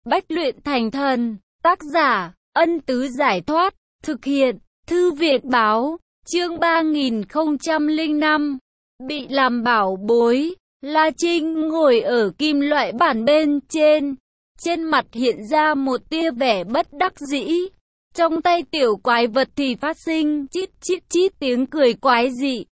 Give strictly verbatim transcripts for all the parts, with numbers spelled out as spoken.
Bách luyện thành thần. Tác giả, Ân Tứ Giải Thoát. Thực hiện, Thư viện Báo. Chương ba nghìn không trăm lẻ năm. Bị làm bảo bối. La Trinh ngồi ở kim loại bản bên trên. Trên mặt hiện ra một tia vẻ bất đắc dĩ. Trong tay tiểu quái vật thì phát sinh chít chít chít tiếng cười quái dị.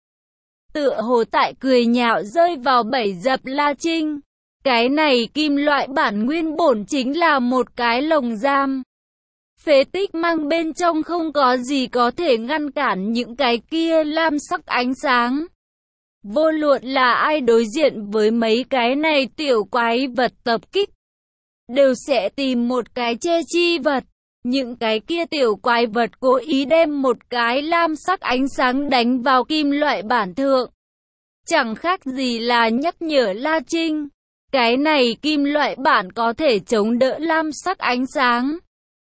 Tựa hồ tại cười nhạo rơi vào bẫy dập La Trinh. Cái này kim loại bản nguyên bổn chính là một cái lồng giam. Phế tích mang bên trong không có gì có thể ngăn cản những cái kia lam sắc ánh sáng. Vô luận là ai đối diện với mấy cái này tiểu quái vật tập kích, đều sẽ tìm một cái che chi vật. Những cái kia tiểu quái vật cố ý đem một cái lam sắc ánh sáng đánh vào kim loại bản thượng. Chẳng khác gì là nhắc nhở La Trinh. Cái này kim loại bản có thể chống đỡ lam sắc ánh sáng.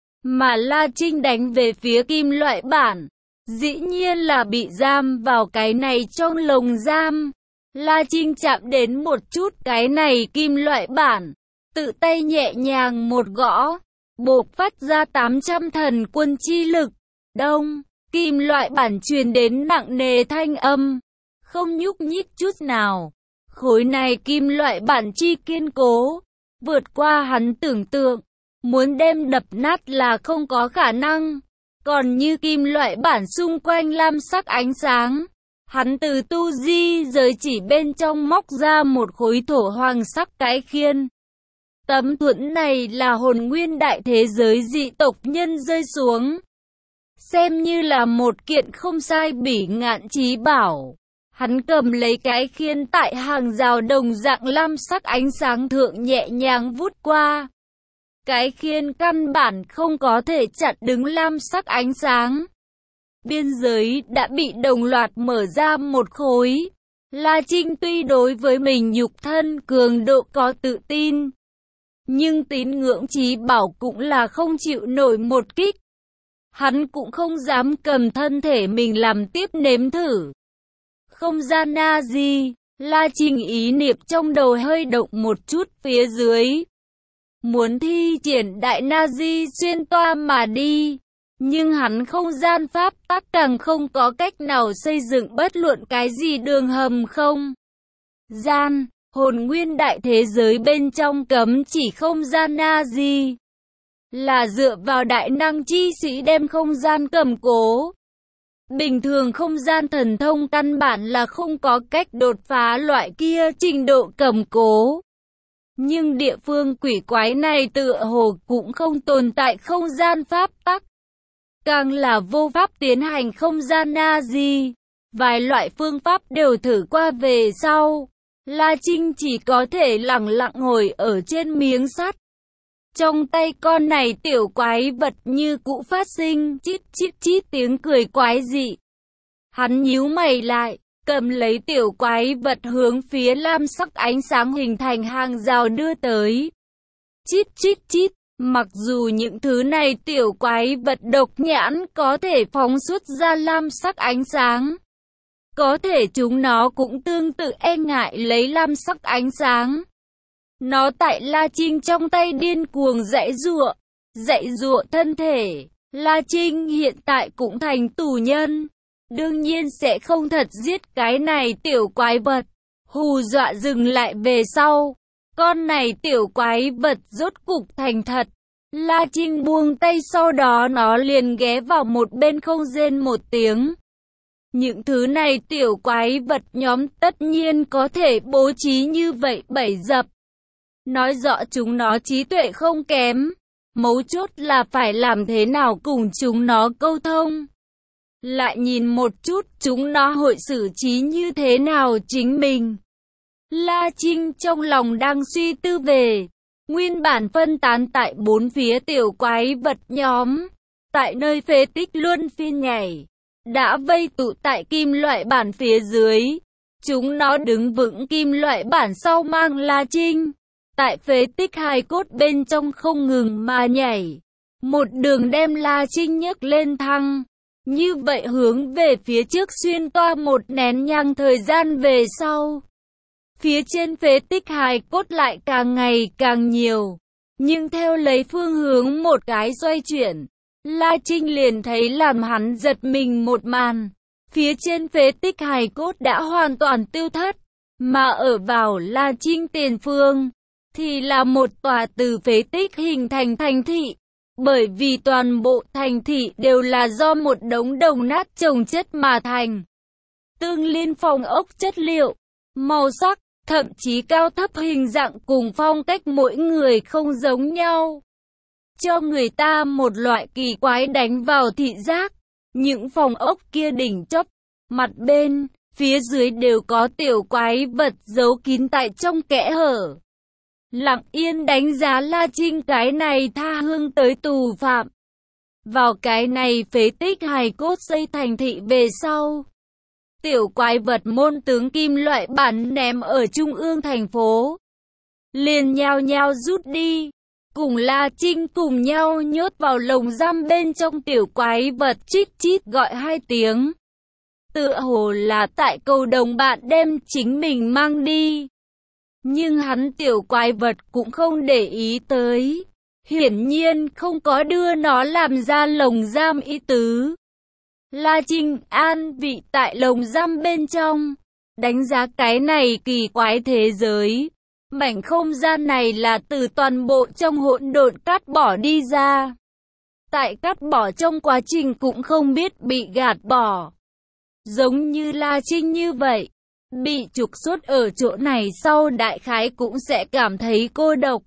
Mà La Trinh đánh về phía kim loại bản, dĩ nhiên là bị giam vào cái này trong lồng giam. La Trinh chạm đến một chút cái này kim loại bản, tự tay nhẹ nhàng một gõ, bộc phát ra tám trăm thần quân chi lực. Đông, kim loại bản truyền đến nặng nề thanh âm, không nhúc nhích chút nào. Khối này kim loại bản chi kiên cố, vượt qua hắn tưởng tượng, muốn đem đập nát là không có khả năng. Còn như kim loại bản xung quanh lam sắc ánh sáng, hắn từ tu di giới chỉ bên trong móc ra một khối thổ hoàng sắc cái khiên. Tấm thuẫn này là hồn nguyên đại thế giới dị tộc nhân rơi xuống, xem như là một kiện không sai bỉ ngạn chí bảo. Hắn cầm lấy cái khiên tại hàng rào đồng dạng lam sắc ánh sáng thượng nhẹ nhàng vút qua. Cái khiên căn bản không có thể chặn đứng lam sắc ánh sáng. Biên giới đã bị đồng loạt mở ra một khối. La Trinh tuy đối với mình nhục thân cường độ có tự tin, nhưng tín ngưỡng chí bảo cũng là không chịu nổi một kích. Hắn cũng không dám cầm thân thể mình làm tiếp nếm thử. Không gian na di, La Trinh ý niệm trong đầu hơi động một chút phía dưới. Muốn thi triển đại na di xuyên toa mà đi, nhưng hắn không gian pháp tắc càng không có cách nào xây dựng bất luận cái gì đường hầm không gian. Hồn nguyên đại thế giới bên trong cấm chỉ không gian na di, là dựa vào đại năng chi sĩ đem không gian cầm cố. Bình thường không gian thần thông căn bản là không có cách đột phá loại kia trình độ cầm cố. Nhưng địa phương quỷ quái này tựa hồ cũng không tồn tại không gian pháp tắc, càng là vô pháp tiến hành không gian na di. Vài loại phương pháp đều thử qua về sau, La Trinh chỉ có thể lặng lặng ngồi ở trên miếng sắt. Trong tay con này tiểu quái vật như cũ phát sinh chít chít chít tiếng cười quái dị. Hắn nhíu mày lại, cầm lấy tiểu quái vật hướng phía lam sắc ánh sáng hình thành hàng rào đưa tới. Chít chít chít, mặc dù những thứ này tiểu quái vật độc nhãn có thể phóng xuất ra lam sắc ánh sáng, có thể chúng nó cũng tương tự e ngại lấy lam sắc ánh sáng. Nó tại La Trinh trong tay điên cuồng giãy giụa, giãy giụa thân thể. La Trinh hiện tại cũng thành tù nhân, đương nhiên sẽ không thật giết cái này tiểu quái vật. Hù dọa dừng lại về sau, con này tiểu quái vật rốt cục thành thật. La Trinh buông tay, sau đó nó liền ghé vào một bên không rên một tiếng. Những thứ này tiểu quái vật nhóm tất nhiên có thể bố trí như vậy bẫy dập, nói rõ chúng nó trí tuệ không kém. Mấu chốt là phải làm thế nào cùng chúng nó câu thông. Lại nhìn một chút chúng nó hội xử trí như thế nào chính mình. La Trinh trong lòng đang suy tư về. Nguyên bản phân tán tại bốn phía tiểu quái vật nhóm, tại nơi phế tích luân phiên nhảy, đã vây tụ tại kim loại bản phía dưới. Chúng nó đứng vững kim loại bản sau mang La Trinh, tại phế tích hài cốt bên trong không ngừng mà nhảy. Một đường đem La Trinh nhấc lên thăng. Như vậy hướng về phía trước xuyên toa một nén nhang thời gian về sau, phía trên phế tích hài cốt lại càng ngày càng nhiều. Nhưng theo lấy phương hướng một cái xoay chuyển, La Trinh liền thấy làm hắn giật mình một màn. Phía trên phế tích hài cốt đã hoàn toàn tiêu thất, mà ở vào La Trinh tiền phương, thì là một tòa từ phế tích hình thành thành thị. Bởi vì toàn bộ thành thị đều là do một đống đồng nát chồng chất mà thành. Tương liên phong ốc chất liệu, màu sắc, thậm chí cao thấp hình dạng cùng phong cách mỗi người không giống nhau, cho người ta một loại kỳ quái đánh vào thị giác. Những phòng ốc kia đỉnh chóp, mặt bên, phía dưới đều có tiểu quái vật giấu kín tại trong kẽ hở. Lặng yên đánh giá La Trinh cái này tha hương tới tù phạm. Vào cái này phế tích hài cốt xây thành thị về sau, tiểu quái vật môn tướng kim loại bản ném ở trung ương thành phố, liền nhao nhao rút đi, cùng La Trinh cùng nhau nhốt vào lồng giam bên trong. Tiểu quái vật chít chít gọi hai tiếng, tựa hồ là tại cầu đồng bạn đem chính mình mang đi. Nhưng hắn tiểu quái vật cũng không để ý tới, hiển nhiên không có đưa nó làm ra lồng giam ý tứ. La Trinh an vị tại lồng giam bên trong, đánh giá cái này kỳ quái thế giới. Mảnh không gian này là từ toàn bộ trong hỗn độn cắt bỏ đi ra. Tại cắt bỏ trong quá trình cũng không biết bị gạt bỏ. Giống như La Trinh như vậy, bị trục xuất ở chỗ này sau đại khái cũng sẽ cảm thấy cô độc.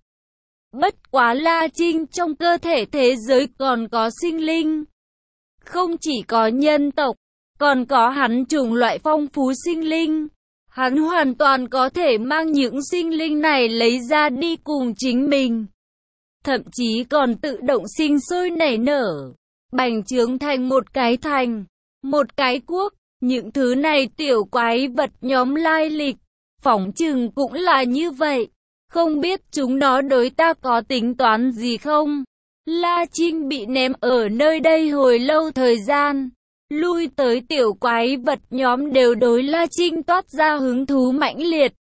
Bất quá La Trinh trong cơ thể thế giới còn có sinh linh. Không chỉ có nhân tộc, còn có hắn chủng loại phong phú sinh linh. Hắn hoàn toàn có thể mang những sinh linh này lấy ra đi cùng chính mình. Thậm chí còn tự động sinh sôi nảy nở, bành trướng thành một cái thành, một cái quốc. Những thứ này tiểu quái vật nhóm lai lịch, phỏng chừng cũng là như vậy. Không biết chúng nó đối ta có tính toán gì không? La Trinh bị ném ở nơi đây hồi lâu thời gian. Lui tới tiểu quái vật nhóm đều đối La Trinh toát ra hứng thú mãnh liệt.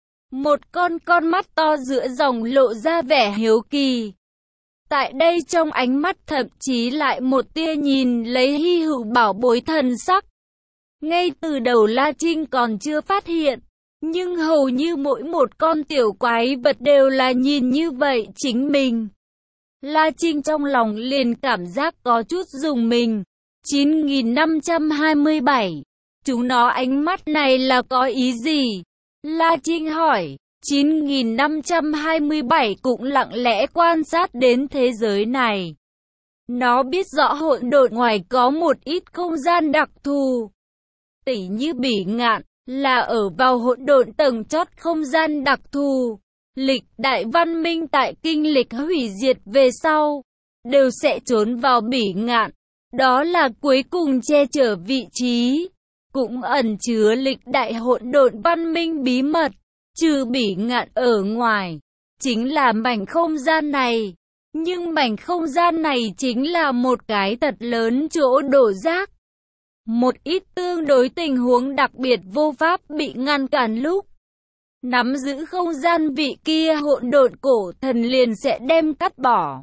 Một con con mắt to giữa dòng lộ ra vẻ hiếu kỳ. Tại đây trong ánh mắt thậm chí lại một tia nhìn lấy hy hữu bảo bối thần sắc. Ngay từ đầu La Trinh còn chưa phát hiện, nhưng hầu như mỗi một con tiểu quái vật đều là nhìn như vậy chính mình. La Trinh trong lòng liền cảm giác có chút rùng mình. chín nghìn năm trăm hai mươi bảy. Chúng nó ánh mắt này là có ý gì? La Trinh hỏi. chín nghìn năm trăm hai mươi bảy cũng lặng lẽ quan sát đến thế giới này. Nó biết rõ hỗn độn ngoài có một ít không gian đặc thù. Tỉ như Bỉ Ngạn, là ở vào hỗn độn tầng chót không gian đặc thù. Lịch đại văn minh tại kinh lịch hủy diệt về sau, đều sẽ trốn vào Bỉ Ngạn. Đó là cuối cùng che chở vị trí, cũng ẩn chứa lịch đại hỗn độn văn minh bí mật. Trừ Bỉ Ngạn ở ngoài, chính là mảnh không gian này. Nhưng mảnh không gian này chính là một cái thật lớn chỗ đổ rác. Một ít tương đối tình huống đặc biệt vô pháp bị ngăn cản lúc nắm giữ không gian vị kia hỗn độn cổ thần liền sẽ đem cắt bỏ,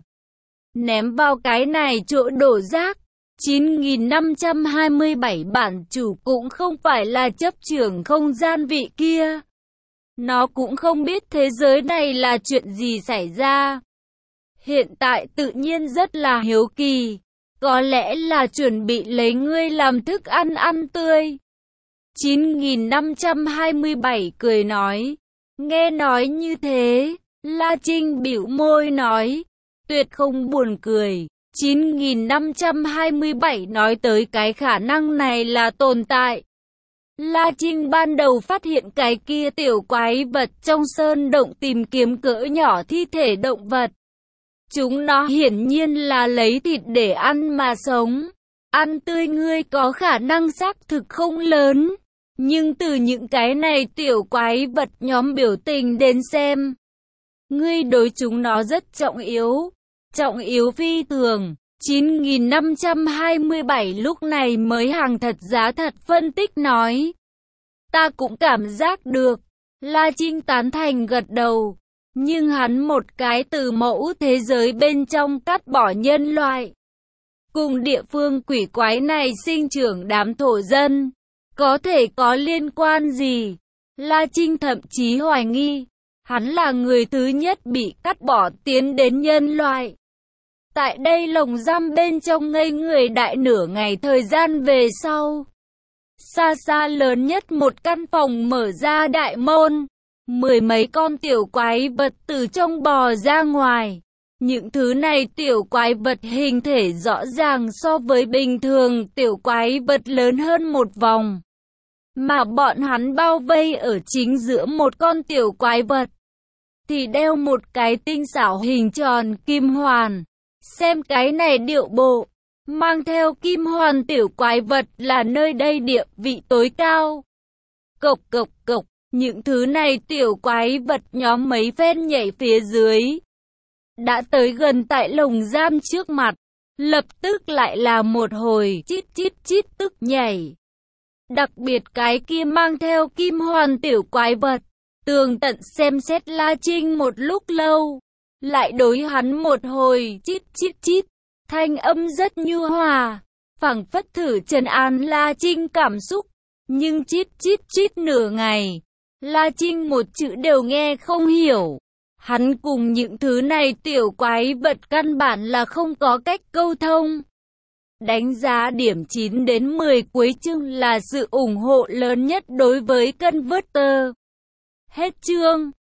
ném vào cái này chỗ đổ rác. chín nghìn năm trăm hai mươi bảy bản chủ cũng không phải là chấp trưởng không gian vị kia. Nó cũng không biết thế giới này là chuyện gì xảy ra. Hiện tại tự nhiên rất là hiếu kỳ. Có lẽ là chuẩn bị lấy ngươi làm thức ăn ăn tươi. chín nghìn năm trăm hai mươi bảy cười nói. Nghe nói như thế, La Trinh bĩu môi nói. Tuyệt không buồn cười. chín nghìn năm trăm hai mươi bảy nói tới cái khả năng này là tồn tại. La Trinh ban đầu phát hiện cái kia tiểu quái vật trong sơn động tìm kiếm cỡ nhỏ thi thể động vật. Chúng nó hiển nhiên là lấy thịt để ăn mà sống. Ăn tươi ngươi có khả năng xác thực không lớn. Nhưng từ những cái này tiểu quái vật nhóm biểu tình đến xem, ngươi đối chúng nó rất trọng yếu. Trọng yếu phi thường. chín nghìn năm trăm hai mươi bảy lúc này mới hàng thật giá thật phân tích nói. Ta cũng cảm giác được. La Trinh tán thành gật đầu. Nhưng hắn một cái từ mẫu thế giới bên trong cắt bỏ nhân loại. Cùng địa phương quỷ quái này sinh trưởng đám thổ dân, có thể có liên quan gì? La Trinh thậm chí hoài nghi, hắn là người thứ nhất bị cắt bỏ tiến đến nhân loại. Tại đây lồng giam bên trong ngây người đại nửa ngày thời gian về sau. Xa xa lớn nhất một căn phòng mở ra đại môn. Mười mấy con tiểu quái vật từ trong bò ra ngoài. Những thứ này tiểu quái vật hình thể rõ ràng so với bình thường tiểu quái vật lớn hơn một vòng. Mà bọn hắn bao vây ở chính giữa một con tiểu quái vật. Thì đeo một cái tinh xảo hình tròn kim hoàn. Xem cái này điệu bộ. Mang theo kim hoàn tiểu quái vật là nơi đây địa vị tối cao. Cộc cộc cộc. Những thứ này tiểu quái vật nhóm mấy phen nhảy phía dưới. Đã tới gần tại lồng giam trước mặt. Lập tức lại là một hồi chít chít chít tức nhảy. Đặc biệt cái kia mang theo kim hoàn tiểu quái vật. Tường tận xem xét La Trinh một lúc lâu. Lại đối hắn một hồi chít chít chít. Thanh âm rất nhu hòa. Phảng phất thử trấn an La Trinh cảm xúc. Nhưng chít chít chít nửa ngày. La Trinh một chữ đều nghe không hiểu. Hắn cùng những thứ này tiểu quái vật căn bản là không có cách câu thông. Đánh giá điểm chín đến mười cuối chương là sự ủng hộ lớn nhất đối với Converter. Hết chương.